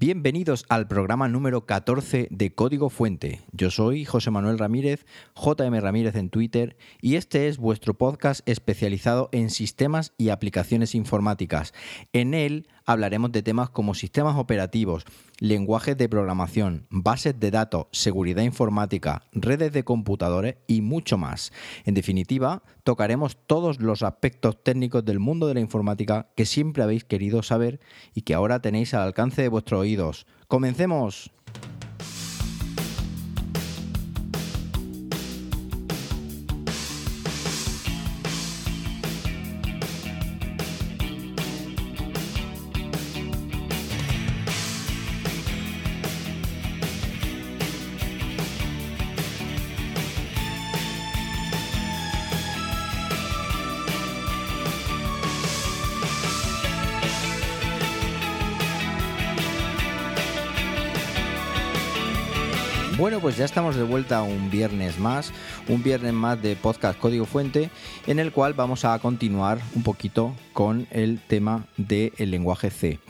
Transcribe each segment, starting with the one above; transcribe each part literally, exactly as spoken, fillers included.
Bienvenidos al programa número catorce de Código Fuente. Yo soy José Manuel Ramírez, J M Ramírez en Twitter, y este es vuestro podcast especializado en sistemas y aplicaciones informáticas. En él hablaremos de temas como sistemas operativos, lenguajes de programación, bases de datos, seguridad informática, redes de computadores y mucho más. En definitiva, tocaremos todos los aspectos técnicos del mundo de la informática que siempre habéis querido saber y que ahora tenéis al alcance de vuestros oídos. ¡Comencemos! Bueno, pues ya estamos de vuelta un viernes más, un viernes más de podcast Código Fuente, en el cual vamos a continuar un poquito con el tema del lenguaje C.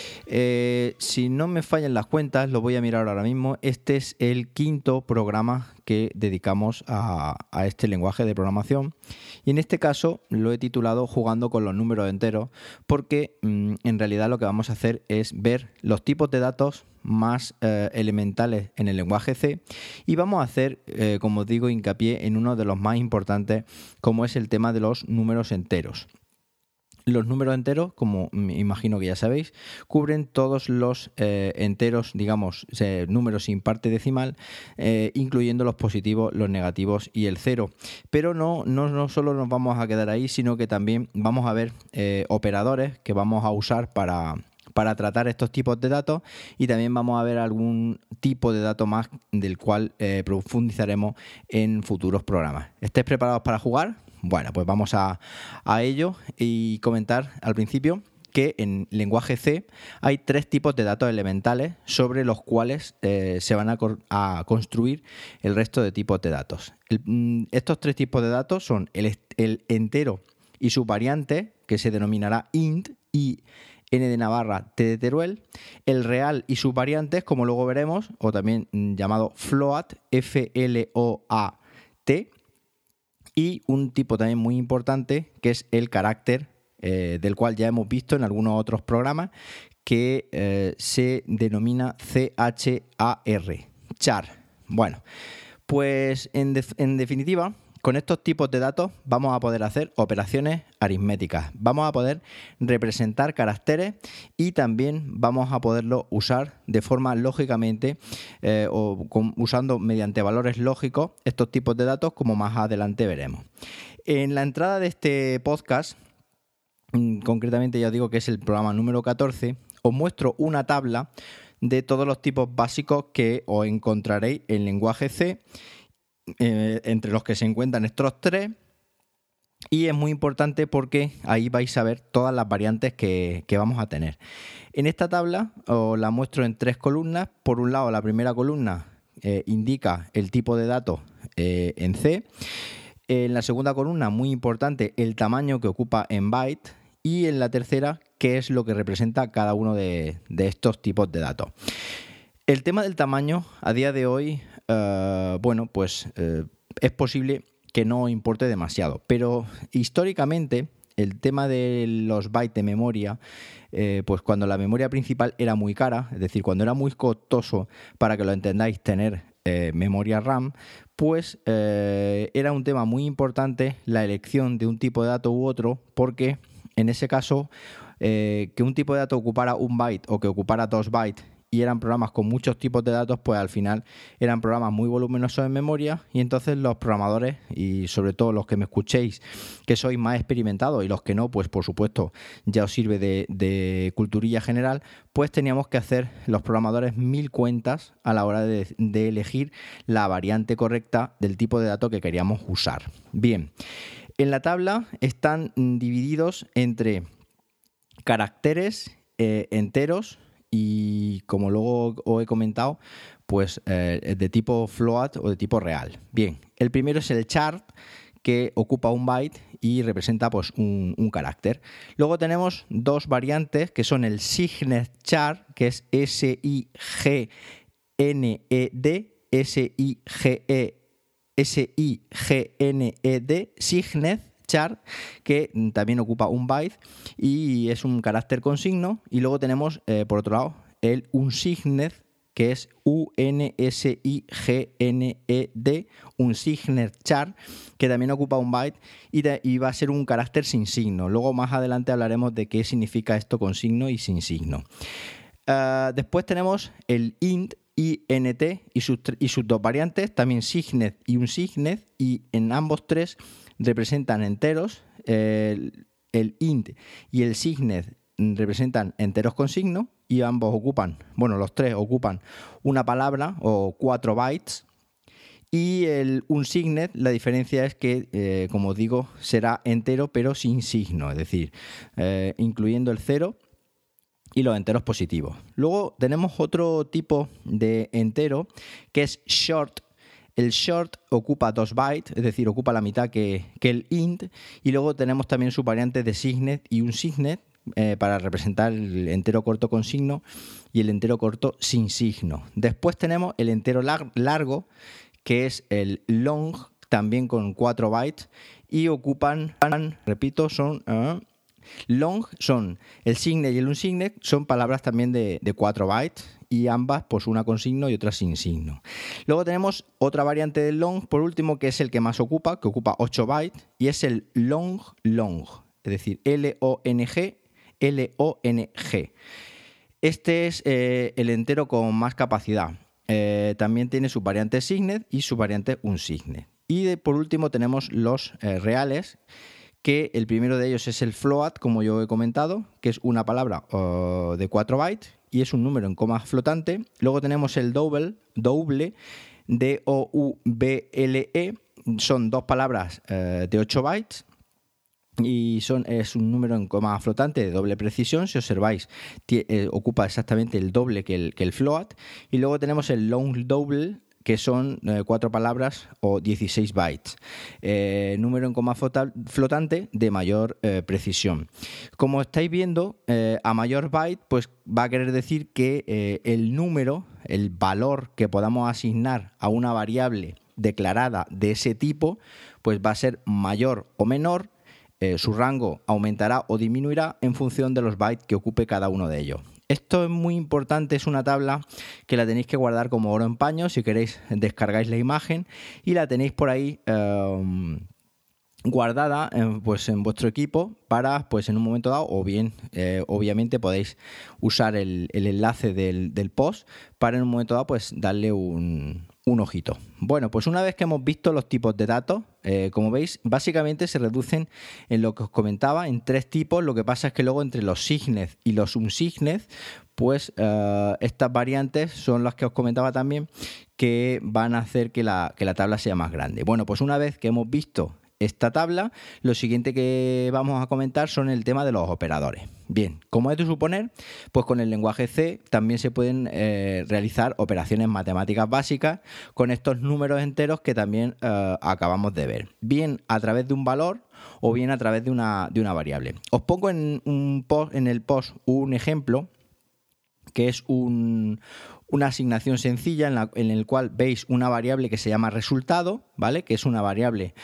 Eh, si no me fallan las cuentas, lo voy a mirar ahora mismo. Este es el quinto programa que dedicamos a, a este lenguaje de programación, y en este caso lo he titulado Jugando con los números enteros, porque mmm, en realidad lo que vamos a hacer es ver los tipos de datos más eh, elementales en el lenguaje C, y vamos a hacer, eh, como os digo, hincapié en uno de los más importantes, como es el tema de los números enteros. Los números enteros, como me imagino que ya sabéis, cubren todos los eh, enteros, digamos, eh, números sin parte decimal, eh, incluyendo los positivos, los negativos y el cero. Pero no, no, no solo nos vamos a quedar ahí, sino que también vamos a ver eh, operadores que vamos a usar para... para tratar estos tipos de datos, y también vamos a ver algún tipo de dato más del cual eh, profundizaremos en futuros programas. ¿Estáis preparados para jugar? Bueno, pues vamos a, a ello, y comentar al principio que en lenguaje C hay tres tipos de datos elementales sobre los cuales eh, se van a, a construir el resto de tipos de datos. El, estos tres tipos de datos son el, el entero y su variante, que se denominará int, y N de Navarra, T de Teruel, el real y sus variantes, como luego veremos, o también llamado float, F L O A T, y un tipo también muy importante que es el carácter, eh, del cual ya hemos visto en algunos otros programas, que eh, se denomina C H A R, char. Bueno, pues en, de- en definitiva, con estos tipos de datos vamos a poder hacer operaciones aritméticas, vamos a poder representar caracteres, y también vamos a poderlo usar de forma lógicamente eh, o con, usando mediante valores lógicos estos tipos de datos, como más adelante veremos. En la entrada de este podcast, concretamente ya os digo que es el programa número catorce, os muestro una tabla de todos los tipos básicos que os encontraréis en lenguaje C, Eh, entre los que se encuentran estos tres, y es muy importante porque ahí vais a ver todas las variantes que, que vamos a tener. En esta tabla os la muestro en tres columnas. Por un lado, la primera columna eh, indica el tipo de datos eh, en C. En la segunda columna, muy importante, el tamaño que ocupa en byte, y en la tercera, qué es lo que representa cada uno de, de estos tipos de datos. El tema del tamaño a día de hoy, uh, bueno, pues uh, es posible que no importe demasiado, pero históricamente el tema de los bytes de memoria, eh, pues cuando la memoria principal era muy cara, es decir, cuando era muy costoso, para que lo entendáis, tener eh, memoria RAM, pues eh, era un tema muy importante la elección de un tipo de dato u otro, porque en ese caso, eh, que un tipo de dato ocupara un byte o que ocupara dos bytes, y eran programas con muchos tipos de datos, pues al final eran programas muy voluminosos en memoria, y entonces los programadores, y sobre todo los que me escuchéis que sois más experimentados, y los que no, pues por supuesto ya os sirve de, de culturilla general, pues teníamos que hacer los programadores mil cuentas a la hora de, de elegir la variante correcta del tipo de dato que queríamos usar. Bien, en la tabla están divididos entre caracteres eh, enteros, y como luego os he comentado, pues eh, de tipo float o de tipo real. Bien, el primero es el char, que ocupa un byte y representa pues un, un carácter. Luego tenemos dos variantes que son el SIGNET-char, que es S I G N E D, S I G E S I G N E D, SIGNET-char, que también ocupa un byte y es un carácter con signo. Y luego tenemos, eh, por otro lado, el UNSIGNET, que es U N S I G N E D, UNSIGNET-char, que también ocupa un byte y, de, y va a ser un carácter sin signo. Luego más adelante hablaremos de qué significa esto con signo y sin signo. Uh, después tenemos el int, I N T y sus, y sus dos variantes, también SIGNET y UNSIGNET, y en ambos tres representan enteros. El, el int y el SIGNET representan enteros con signo y ambos ocupan, bueno, los tres ocupan una palabra o cuatro bytes. Y el UNSIGNET, la diferencia es que, eh, como os digo, será entero pero sin signo, es decir, eh, incluyendo el cero y los enteros positivos. Luego tenemos otro tipo de entero que es short. El short ocupa dos bytes, es decir, ocupa la mitad que, que el int. Y luego tenemos también sus variantes de SIGNET y UNSIGNET eh, para representar el entero corto con signo y el entero corto sin signo. Después tenemos el entero lar- largo, que es el long, también con cuatro bytes, y ocupan, repito, son... Uh, long son el signet y el unsignet, son palabras también de, de cuatro bytes y ambas pues una con signo y otra sin signo. Luego tenemos otra variante del long, por último, que es el que más ocupa, que ocupa ocho bytes, y es el long long, es decir, L O N G, L O N G. Este es eh, el entero con más capacidad. Eh, también tiene su variante signet y su variante unsignet. Y de, por último tenemos los eh, reales, que el primero de ellos es el float, como yo he comentado, que es una palabra uh, de cuatro bytes y es un número en coma flotante. Luego tenemos el double, double, D O U B L E, son dos palabras uh, de ocho bytes y son, es un número en coma flotante de doble precisión. Si observáis, tie, eh, ocupa exactamente el doble que el, que el float. Y luego tenemos el long double, que son eh, cuatro palabras o dieciséis bytes. Eh, número en coma flotante de mayor eh, precisión. Como estáis viendo, eh, a mayor byte, pues va a querer decir que eh, el número, el valor que podamos asignar a una variable declarada de ese tipo, pues va a ser mayor o menor. Eh, su rango aumentará o disminuirá en función de los bytes que ocupe cada uno de ellos. Esto es muy importante, es una tabla que la tenéis que guardar como oro en paño. Si queréis, descargáis la imagen y la tenéis por ahí eh, guardada en, pues, en vuestro equipo para, pues en un momento dado, o bien, eh, obviamente podéis usar el, el enlace del, del post para en un momento dado, pues darle un, un ojito. Bueno, pues una vez que hemos visto los tipos de datos, eh, como veis, básicamente se reducen en lo que os comentaba, en tres tipos. Lo que pasa es que luego entre los signet y los unsignet, pues uh, estas variantes son las que os comentaba también, que van a hacer que la, que la tabla sea más grande. Bueno, pues una vez que hemos visto esta tabla, lo siguiente que vamos a comentar son el tema de los operadores. Bien, como es de suponer, pues con el lenguaje C también se pueden eh, realizar operaciones matemáticas básicas con estos números enteros que también eh, acabamos de ver, bien a través de un valor o bien a través de una, de una variable. Os pongo en, un post, en el post un ejemplo que es un, una asignación sencilla en, la, en el cual veis una variable que se llama resultado, ¿vale? Que es una variable,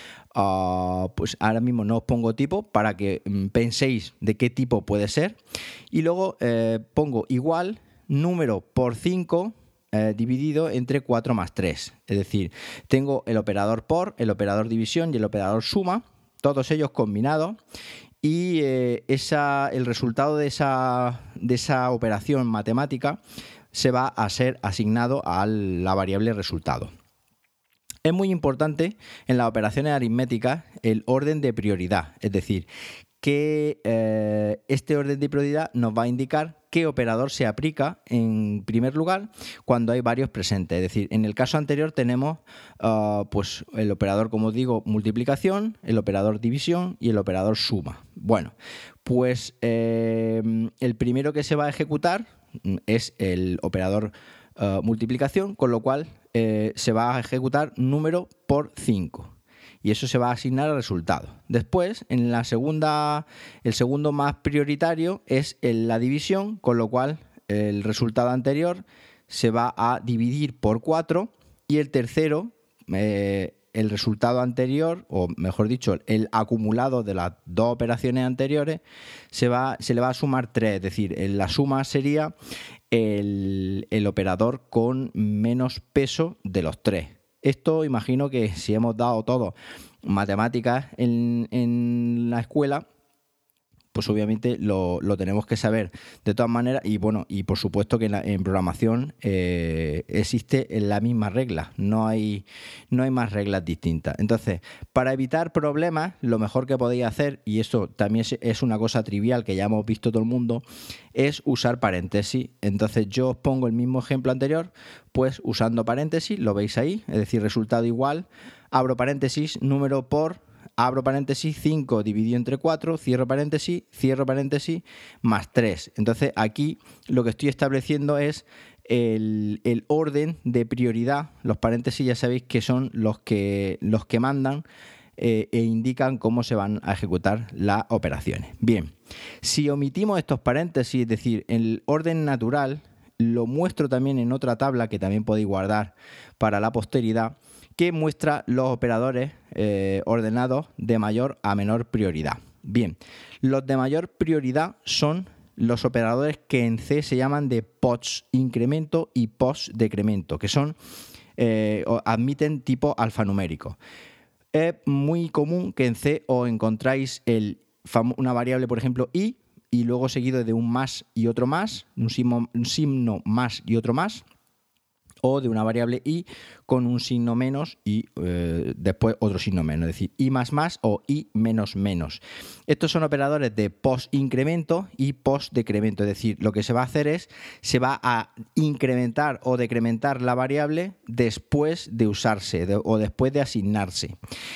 uh, pues ahora mismo no os pongo tipo para que um, penséis de qué tipo puede ser. Y luego eh, pongo igual número por cinco eh, dividido entre cuatro más tres. Es decir, tengo el operador por, el operador división y el operador suma, todos ellos combinados. Y eh, esa, el resultado de esa, de esa operación matemática se va a ser asignado a la variable resultado. Es muy importante en las operaciones aritméticas el orden de prioridad, es decir, que eh, este orden de prioridad nos va a indicar qué operador se aplica en primer lugar cuando hay varios presentes. Es decir, en el caso anterior tenemos uh, pues el operador, como os digo, multiplicación, el operador división y el operador suma. Bueno, pues eh, el primero que se va a ejecutar es el operador uh, multiplicación, con lo cual eh, se va a ejecutar número por cinco. y eso se va a asignar al resultado. Después, en la segunda, el segundo más prioritario es la división, con lo cual el resultado anterior se va a dividir por cuatro y el tercero, eh, el resultado anterior, o mejor dicho, el acumulado de las dos operaciones anteriores, se, va, se le va a sumar tres, es decir, la suma sería el, el operador con menos peso de los tres. Esto imagino que si hemos dado todos matemáticas en, en la escuela, pues obviamente lo, lo tenemos que saber de todas maneras. Y bueno, y por supuesto que en, la, en programación eh, existe la misma regla, no hay, no hay más reglas distintas. Entonces, para evitar problemas, lo mejor que podéis hacer, y esto también es, es una cosa trivial que ya hemos visto todo el mundo, es usar paréntesis. Entonces yo os pongo el mismo ejemplo anterior, pues usando paréntesis, lo veis ahí, es decir, resultado igual, abro paréntesis, número por, abro paréntesis, cinco dividido entre cuatro, cierro paréntesis, cierro paréntesis, más tres. Entonces aquí lo que estoy estableciendo es el, el orden de prioridad. Los paréntesis ya sabéis que son los que, los que mandan eh, e indican cómo se van a ejecutar las operaciones. Bien, si omitimos estos paréntesis, es decir, el orden natural, lo muestro también en otra tabla que también podéis guardar para la posteridad, que muestra los operadores eh, ordenados de mayor a menor prioridad. Bien, los de mayor prioridad son los operadores que en C se llaman de post-incremento y post-decremento, que son eh, admiten tipo alfanumérico. Es muy común que en C os encontráis el, una variable, por ejemplo, i, y luego seguido de un más y otro más, un signo, un signo más y otro más, o de una variable i con un signo menos y eh, después otro signo menos, es decir, i más más o i menos menos. Estos son operadores de post-incremento y post-decremento, es decir, lo que se va a hacer es, se va a incrementar o decrementar la variable después de usarse de, o después de asignarse.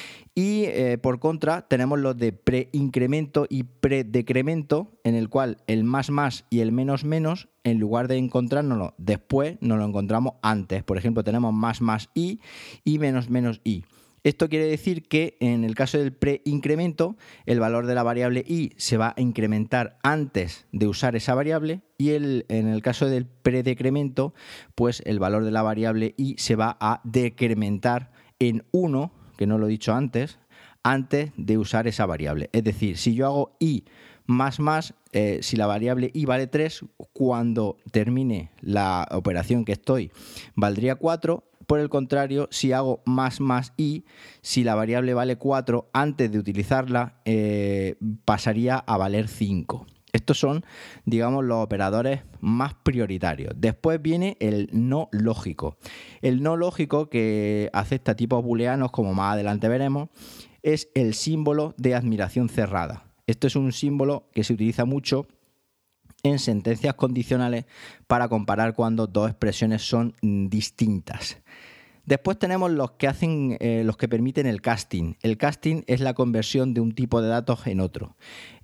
Y eh, por contra tenemos los de preincremento y predecremento, en el cual el más más y el menos menos, en lugar de encontrárnoslo después, nos lo encontramos antes. Por ejemplo, tenemos más más i y menos menos i. Esto quiere decir que en el caso del preincremento, el valor de la variable i se va a incrementar antes de usar esa variable, y el, en el caso del predecremento, pues el valor de la variable i se va a decrementar en uno, que no lo he dicho antes, antes de usar esa variable. Es decir, si yo hago i más más, eh, si la variable i vale tres, cuando termine la operación que estoy, valdría cuatro. Por el contrario, si hago más más i, si la variable vale cuatro, antes de utilizarla, eh, pasaría a valer cinco. Estos son, digamos, los operadores más prioritarios. Después viene el no lógico. El no lógico, que acepta tipos booleanos, como más adelante veremos, es el símbolo de admiración cerrada. Esto es un símbolo que se utiliza mucho en sentencias condicionales para comparar cuando dos expresiones son distintas. Después tenemos los que hacen, eh, los que permiten el casting. El casting es la conversión de un tipo de datos en otro.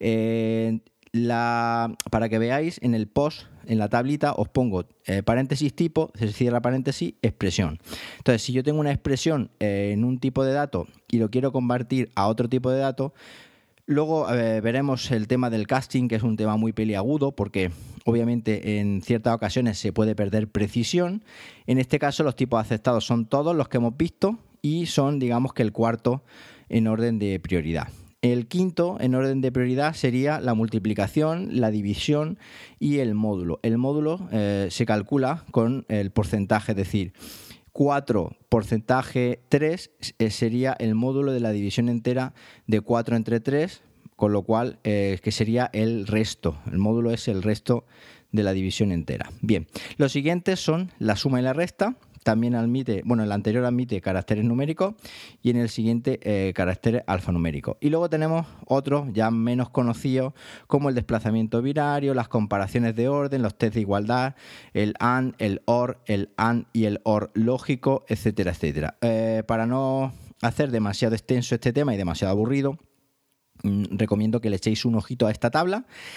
Eh, La, para que veáis, en el post, en la tablita, os pongo eh, paréntesis tipo, se cierra paréntesis, expresión. Entonces, si yo tengo una expresión eh, en un tipo de dato y lo quiero convertir a otro tipo de dato, luego eh, veremos el tema del casting, que es un tema muy peliagudo, porque obviamente en ciertas ocasiones se puede perder precisión. En este caso, los tipos aceptados son todos los que hemos visto y son, digamos, que el cuarto en orden de prioridad. El quinto en orden de prioridad sería la multiplicación, la división y el módulo. El módulo eh, se calcula con el porcentaje, es decir, cuatro porcentaje tres eh, sería el módulo de la división entera de cuatro entre tres, con lo cual eh, que sería el resto. El módulo es el resto de la división entera. Bien, los siguientes son la suma y la resta. También admite, bueno, el anterior admite caracteres numéricos y en el siguiente eh, caracteres alfanuméricos. Y luego tenemos otros ya menos conocidos, como el desplazamiento binario, las comparaciones de orden, los test de igualdad, el AND, el OR, el AND y el OR lógico, etcétera, etcétera. Eh, para no hacer demasiado extenso este tema y demasiado aburrido, mmm, recomiendo que le echéis un ojito a esta tabla.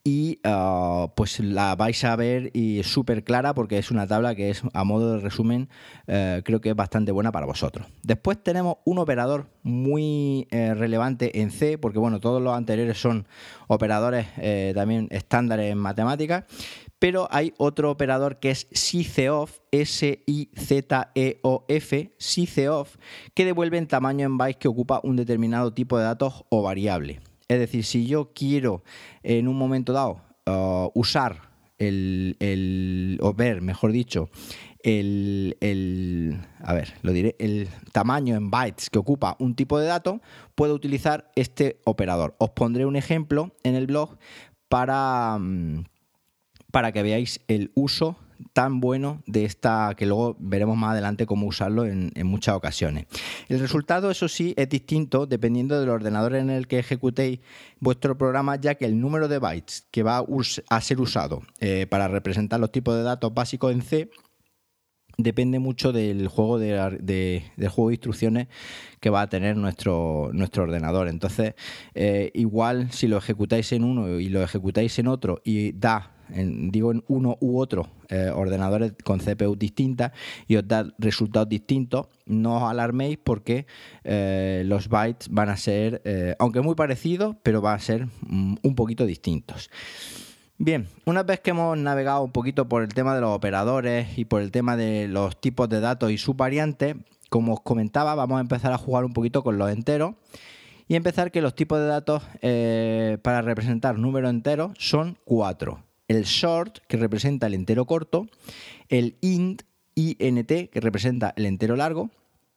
y uh, pues la vais a ver y súper clara porque es una tabla que es, a modo de resumen, uh, creo que es bastante buena para vosotros. Después tenemos un operador muy eh, relevante en C, porque bueno, todos los anteriores son operadores eh, también estándares en matemáticas, pero hay otro operador que es sizeof, S I Z E O F, sizeof, que devuelve en tamaño en bytes que ocupa un determinado tipo de datos o variable. Es decir, si yo quiero en un momento dado uh, usar el, el, o ver, mejor dicho, el, el, a ver, lo diré, el tamaño en bytes que ocupa un tipo de dato, puedo utilizar este operador. Os pondré un ejemplo en el blog para, para que veáis el uso tan bueno de esta, que luego veremos más adelante cómo usarlo en, en muchas ocasiones. El resultado, eso sí, es distinto dependiendo del ordenador en el que ejecutéis vuestro programa, ya que el número de bytes que va a ser usado eh, para representar los tipos de datos básicos en C depende mucho del juego de, de, del juego de instrucciones que va a tener nuestro, nuestro ordenador. Entonces, eh, igual si lo ejecutáis en uno y lo ejecutáis en otro y da, en, digo en uno u otro, eh, ordenadores con C P U distintas y os da resultados distintos, no os alarméis porque eh, los bytes van a ser, eh, aunque muy parecidos, pero van a ser mm, un poquito distintos. Bien, una vez que hemos navegado un poquito por el tema de los operadores y por el tema de los tipos de datos y sus variantes, como os comentaba, vamos a empezar a jugar un poquito con los enteros y empezar que los tipos de datos eh, para representar números enteros son cuatro. El short, que representa el entero corto, el int, int, que representa el entero largo,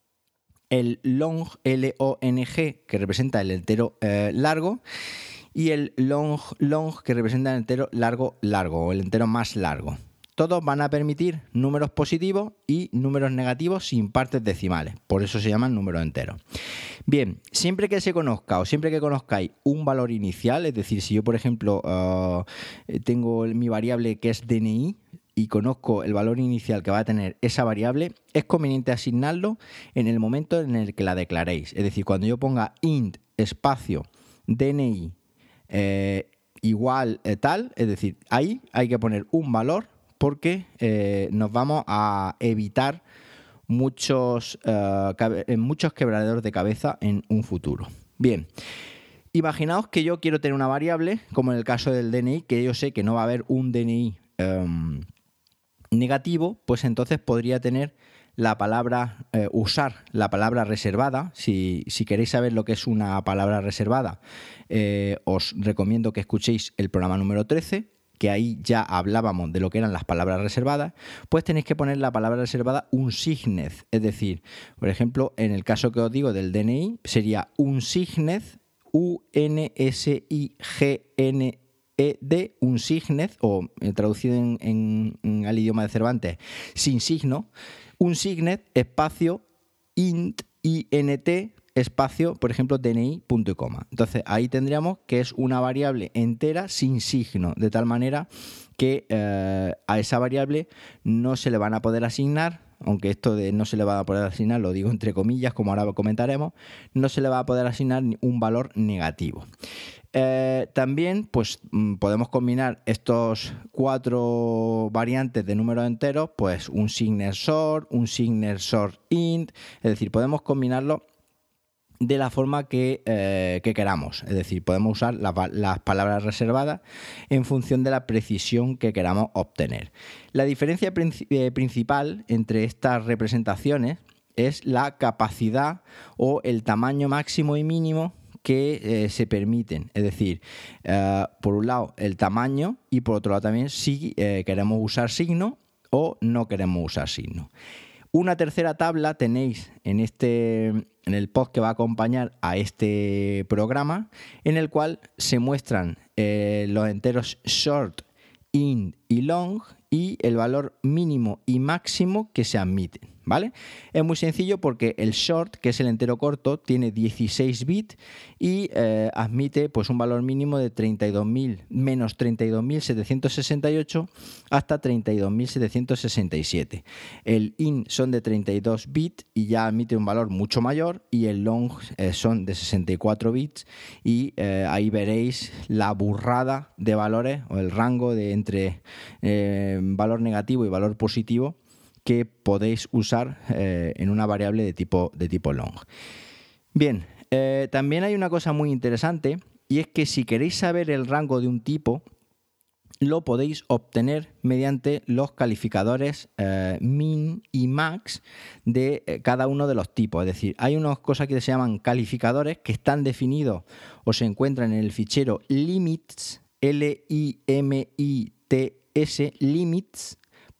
el long, L O N G, que representa el entero eh, largo, y el long, long, que representa el entero largo, largo, o el entero más largo. Todos van a permitir números positivos y números negativos sin partes decimales. Por eso se llaman números enteros. Bien, siempre que se conozca o siempre que conozcáis un valor inicial, es decir, si yo, por ejemplo, uh, tengo mi variable que es D N I y conozco el valor inicial que va a tener esa variable, es conveniente asignarlo en el momento en el que la declaréis. Es decir, cuando yo ponga int espacio D N I eh, igual eh, tal, es decir, ahí hay que poner un valor porque eh, nos vamos a evitar muchos, uh, muchos quebraderos de cabeza en un futuro. Bien, imaginaos que yo quiero tener una variable, como en el caso del D N I, que yo sé que no va a haber un D N I um, negativo, pues entonces podría tener la palabra, eh, usar la palabra reservada. Si, si queréis saber lo que es una palabra reservada, eh, os recomiendo que escuchéis el programa número trece, que ahí ya hablábamos de lo que eran las palabras reservadas. Pues tenéis que poner la palabra reservada unsigned, es decir, por ejemplo, en el caso que os digo del D N I, sería unsigned, U N S I G N E D, unsigned, o eh, traducido en, en, en, al idioma de Cervantes, sin signo, unsigned, espacio, int, int, espacio, por ejemplo, D N I, punto y coma. Entonces ahí tendríamos que es una variable entera sin signo, de tal manera que eh, a esa variable no se le van a poder asignar, aunque esto de no se le va a poder asignar lo digo entre comillas, como ahora comentaremos, no se le va a poder asignar un valor negativo. Eh, también pues podemos combinar estos cuatro variantes de números enteros, pues un signed sort, un signed sort int, es decir, podemos combinarlo de la forma que, eh, que queramos. Es decir, podemos usar la, las palabras reservadas en función de la precisión que queramos obtener. La diferencia princi- eh, principal entre estas representaciones es la capacidad o el tamaño máximo y mínimo que eh, se permiten. Es decir, eh, por un lado el tamaño y por otro lado también si eh, queremos usar signo o no queremos usar signo. Una tercera tabla tenéis en, este, en el post que va a acompañar a este programa, en el cual se muestran eh, los enteros short, int y long y el valor mínimo y máximo que se admiten, ¿vale? Es muy sencillo porque el short, que es el entero corto, tiene dieciséis bits y eh, admite pues, un valor mínimo de treinta y dos mil menos treinta y dos mil setecientos sesenta y ocho hasta treinta y dos mil setecientos sesenta y siete. El in son de treinta y dos bits y ya admite un valor mucho mayor, y el long eh, son de sesenta y cuatro bits, y eh, ahí veréis la burrada de valores o el rango de entre eh, valor negativo y valor positivo que podéis usar eh, en una variable de tipo, de tipo long. Bien, eh, también hay una cosa muy interesante, y es que si queréis saber el rango de un tipo, lo podéis obtener mediante los calificadores eh, min y max de eh, cada uno de los tipos. Es decir, hay unas cosas que se llaman calificadores que están definidos o se encuentran en el fichero limits, L I M I T S, limits,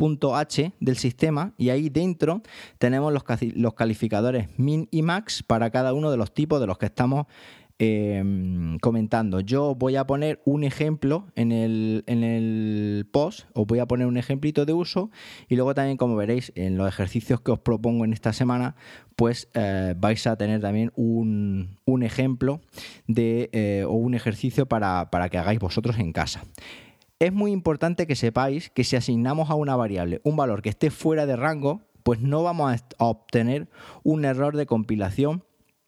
.h del sistema, y ahí dentro tenemos los, los calificadores min y max para cada uno de los tipos de los que estamos eh, comentando. Yo voy a poner un ejemplo en el, en el post, os voy a poner un ejemplito de uso, y luego también, como veréis en los ejercicios que os propongo en esta semana, pues eh, vais a tener también un, un ejemplo de, eh, o un ejercicio para, para que hagáis vosotros en casa. Es muy importante que sepáis que si asignamos a una variable un valor que esté fuera de rango, pues no vamos a obtener un error de compilación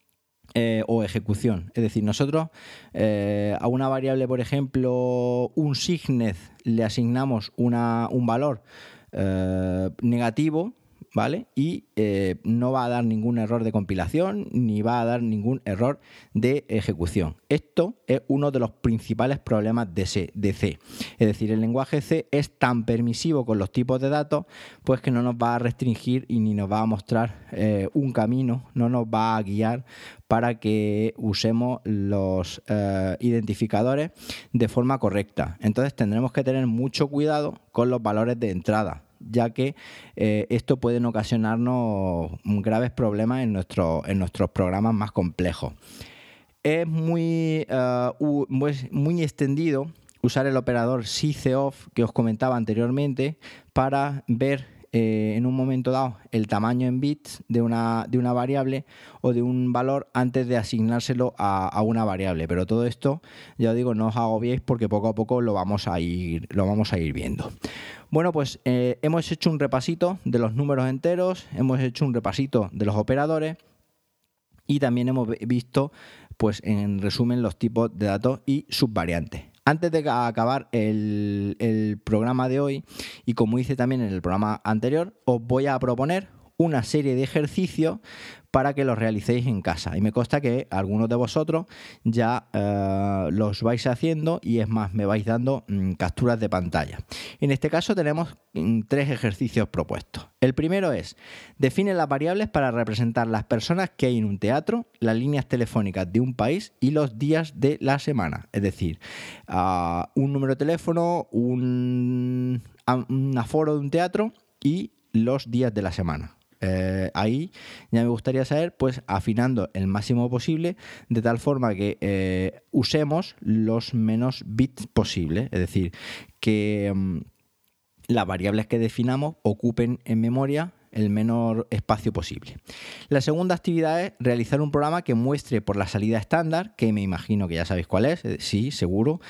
eh, o ejecución. Es decir, nosotros eh, a una variable, por ejemplo, un signed, le asignamos una, un valor eh, negativo, ¿vale? Y eh, no va a dar ningún error de compilación ni va a dar ningún error de ejecución. Esto es uno de los principales problemas de C. De C. Es decir, el lenguaje C es tan permisivo con los tipos de datos, pues que no nos va a restringir y ni nos va a mostrar eh, un camino, no nos va a guiar para que usemos los eh, identificadores de forma correcta. Entonces tendremos que tener mucho cuidado con los valores de entrada, ya que eh, esto pueden ocasionarnos graves problemas en, nuestro, en nuestros programas más complejos. Es muy, uh, muy extendido usar el operador sysof que os comentaba anteriormente para ver eh, en un momento dado el tamaño en bits de una, de una variable o de un valor antes de asignárselo a, a una variable. Pero todo esto, ya os digo, no os agobiéis porque poco a poco lo vamos a ir, lo vamos a ir viendo. Bueno, pues eh, hemos hecho un repasito de los números enteros, hemos hecho un repasito de los operadores y también hemos visto, pues en resumen, los tipos de datos y sus variantes. Antes de acabar el, el programa de hoy, y como hice también en el programa anterior, os voy a proponer una serie de ejercicios para que los realicéis en casa. Y me consta que algunos de vosotros ya eh, los vais haciendo, y es más, me vais dando mm, capturas de pantalla. En este caso tenemos mm, tres ejercicios propuestos. El primero es: define las variables para representar las personas que hay en un teatro, las líneas telefónicas de un país y los días de la semana. Es decir, uh, un número de teléfono, un, un aforo de un teatro y los días de la semana. Eh, ahí ya me gustaría saber, pues afinando el máximo posible, de tal forma que eh, usemos los menos bits posibles, es decir, que um, las variables que definamos ocupen en memoria el menor espacio posible. La segunda actividad es realizar un programa que muestre por la salida estándar, que me imagino que ya sabéis cuál es, sí, seguro.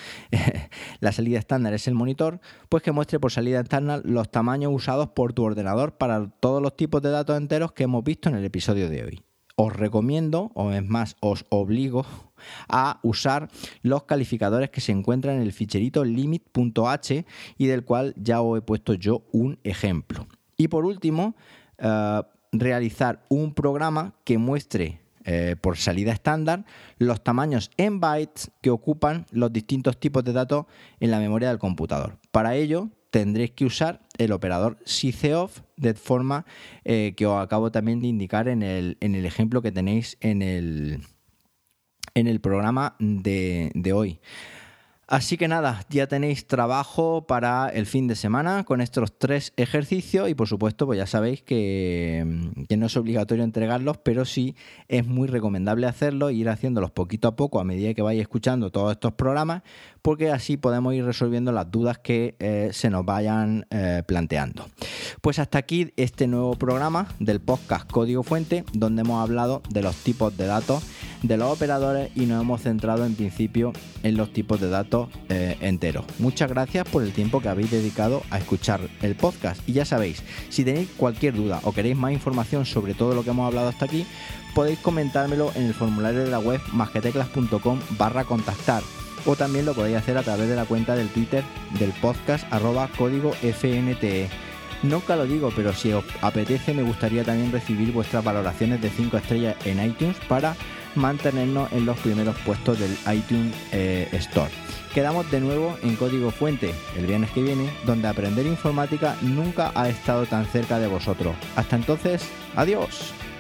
La salida estándar es el monitor, pues que muestre por salida estándar los tamaños usados por tu ordenador para todos los tipos de datos enteros que hemos visto en el episodio de hoy. Os recomiendo, o es más, os obligo a usar los calificadores que se encuentran en el ficherito limit.h y del cual ya os he puesto yo un ejemplo. Y por último, uh, realizar un programa que muestre eh, por salida estándar los tamaños en bytes que ocupan los distintos tipos de datos en la memoria del computador. Para ello tendréis que usar el operador sysof de forma eh, que os acabo también de indicar en el, en el ejemplo que tenéis en el, en el programa de, de hoy. Así que nada, ya tenéis trabajo para el fin de semana con estos tres ejercicios y por supuesto pues ya sabéis que, que no es obligatorio entregarlos, pero sí es muy recomendable hacerlo e ir haciéndolos poquito a poco a medida que vais escuchando todos estos programas, porque así podemos ir resolviendo las dudas que eh, se nos vayan eh, planteando. Pues hasta aquí este nuevo programa del podcast Código Fuente, donde hemos hablado de los tipos de datos de los operadores y nos hemos centrado en principio en los tipos de datos eh, enteros. Muchas gracias por el tiempo que habéis dedicado a escuchar el podcast y ya sabéis, si tenéis cualquier duda o queréis más información sobre todo lo que hemos hablado hasta aquí, podéis comentármelo en el formulario de la web masqueteclas.com barra contactar o también lo podéis hacer a través de la cuenta del Twitter del podcast arroba código F N T E. Nunca lo digo, pero si os apetece me gustaría también recibir vuestras valoraciones de cinco estrellas en iTunes para mantenernos en los primeros puestos del iTunes eh, Store. Quedamos de nuevo en Código Fuente el viernes que viene, donde aprender informática nunca ha estado tan cerca de vosotros. Hasta entonces, adiós.